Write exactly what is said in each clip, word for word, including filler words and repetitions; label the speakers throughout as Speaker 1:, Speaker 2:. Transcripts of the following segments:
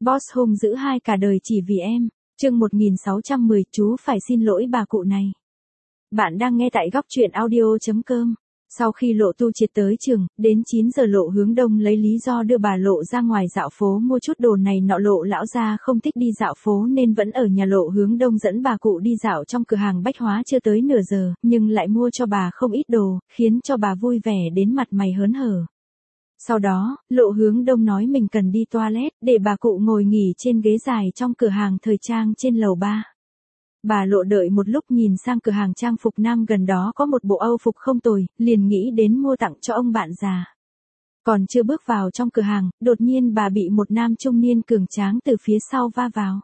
Speaker 1: Boss hung dữ hai cả đời chỉ vì em. Chương một nghìn sáu trăm mười, chú phải xin lỗi bà cụ này. Bạn đang nghe tại góc truyện audio chấm com. Sau khi Lộ Tu triệt tới trường, đến chín giờ Lộ Hướng Đông lấy lý do đưa bà Lộ ra ngoài dạo phố mua chút đồ này nọ. Lộ lão gia không thích đi dạo phố nên vẫn ở nhà. Lộ Hướng Đông dẫn bà cụ đi dạo trong cửa hàng bách hóa chưa tới nửa giờ, nhưng lại mua cho bà không ít đồ, khiến cho bà vui vẻ đến mặt mày hớn hở. Sau đó, Lộ Hướng Đông nói mình cần đi toilet, để bà cụ ngồi nghỉ trên ghế dài trong cửa hàng thời trang trên lầu ba. Bà Lộ đợi một lúc nhìn sang cửa hàng trang phục nam gần đó có một bộ Âu phục không tồi, liền nghĩ đến mua tặng cho ông bạn già. Còn chưa bước vào trong cửa hàng, đột nhiên bà bị một nam trung niên cường tráng từ phía sau va vào.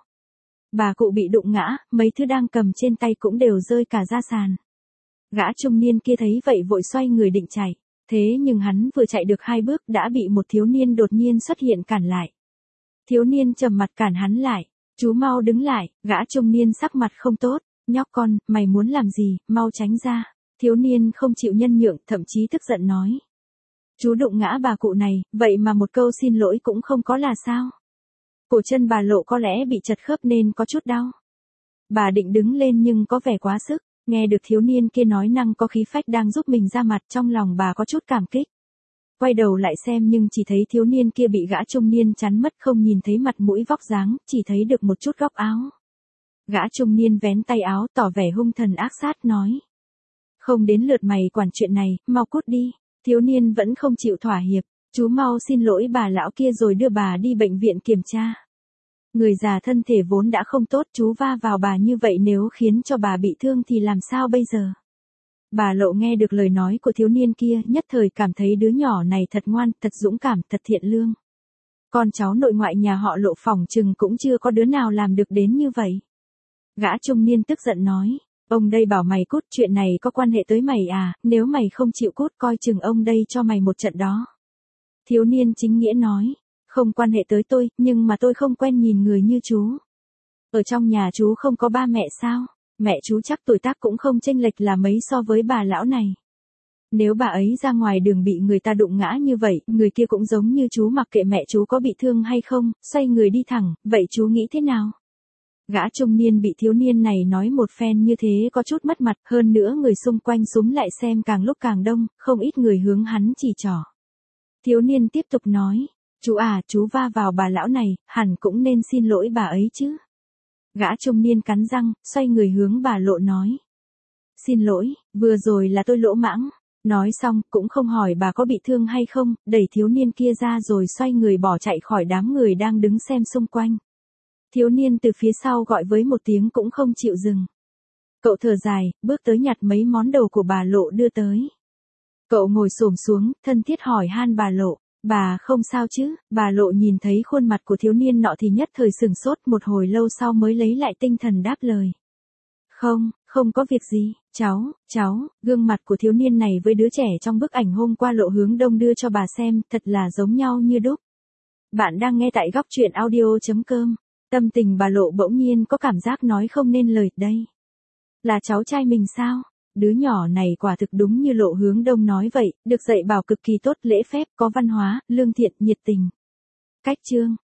Speaker 1: Bà cụ bị đụng ngã, mấy thứ đang cầm trên tay cũng đều rơi cả ra sàn. Gã trung niên kia thấy vậy vội xoay người định chạy. Thế nhưng hắn vừa chạy được hai bước đã bị một thiếu niên đột nhiên xuất hiện cản lại. Thiếu niên trầm mặt cản hắn lại. Chú mau đứng lại. Gã trung niên sắc mặt không tốt. Nhóc con, mày muốn làm gì, mau tránh ra. Thiếu niên không chịu nhân nhượng, thậm chí tức giận nói. Chú đụng ngã bà cụ này, vậy mà một câu xin lỗi cũng không có là sao? Cổ chân bà Lộ có lẽ bị chật khớp nên có chút đau. Bà định đứng lên nhưng có vẻ quá sức. Nghe được thiếu niên kia nói năng có khí phách đang giúp mình ra mặt, trong lòng bà có chút cảm kích. Quay đầu lại xem nhưng chỉ thấy thiếu niên kia bị gã trung niên chắn mất, không nhìn thấy mặt mũi vóc dáng, chỉ thấy được một chút góc áo. Gã trung niên vén tay áo tỏ vẻ hung thần ác sát nói. Không đến lượt mày quản chuyện này, mau cút đi. Thiếu niên vẫn không chịu thỏa hiệp. Chú mau xin lỗi bà lão kia rồi đưa bà đi bệnh viện kiểm tra. Người già thân thể vốn đã không tốt, chú va vào bà như vậy nếu khiến cho bà bị thương thì làm sao bây giờ? Bà Lộ nghe được lời nói của thiếu niên kia, nhất thời cảm thấy đứa nhỏ này thật ngoan, thật dũng cảm, thật thiện lương. Con cháu nội ngoại nhà họ Lộ phỏng chừng cũng chưa có đứa nào làm được đến như vậy. Gã trung niên tức giận nói, ông đây bảo mày cút, chuyện này có quan hệ tới mày à, nếu mày không chịu cút coi chừng ông đây cho mày một trận đó. Thiếu niên chính nghĩa nói. Không quan hệ tới tôi, nhưng mà tôi không quen nhìn người như chú. Ở trong nhà chú không có ba mẹ sao? Mẹ chú chắc tuổi tác cũng không chênh lệch là mấy so với bà lão này. Nếu bà ấy ra ngoài đường bị người ta đụng ngã như vậy, người kia cũng giống như chú mặc kệ mẹ chú có bị thương hay không, xoay người đi thẳng, vậy chú nghĩ thế nào? Gã trung niên bị thiếu niên này nói một phen như thế có chút mất mặt, hơn nữa người xung quanh xúm lại xem càng lúc càng đông, không ít người hướng hắn chỉ trỏ. Thiếu niên tiếp tục nói. Chú à, chú va vào bà lão này, hẳn cũng nên xin lỗi bà ấy chứ. Gã trung niên cắn răng, xoay người hướng bà Lộ nói. Xin lỗi, vừa rồi là tôi lỗ mãng. Nói xong, cũng không hỏi bà có bị thương hay không, đẩy thiếu niên kia ra rồi xoay người bỏ chạy khỏi đám người đang đứng xem xung quanh. Thiếu niên từ phía sau gọi với một tiếng cũng không chịu dừng. Cậu thở dài, bước tới nhặt mấy món đồ của bà Lộ đưa tới. Cậu ngồi xổm xuống, thân thiết hỏi han bà Lộ. Bà không sao chứ? Bà Lộ nhìn thấy khuôn mặt của thiếu niên nọ thì nhất thời sửng sốt, một hồi lâu sau mới lấy lại tinh thần đáp lời. Không, không có việc gì, cháu, cháu, gương mặt của thiếu niên này với đứa trẻ trong bức ảnh hôm qua Lộ Hướng Đông đưa cho bà xem, thật là giống nhau như đúc. Bạn đang nghe tại góc truyện audio chấm com. Tâm tình bà Lộ bỗng nhiên có cảm giác nói không nên lời đây. Là cháu trai mình sao? Đứa nhỏ này quả thực đúng như Lộ Hướng Đông nói vậy, được dạy bảo cực kỳ tốt, lễ phép, có văn hóa, lương thiện, nhiệt tình. Cách chương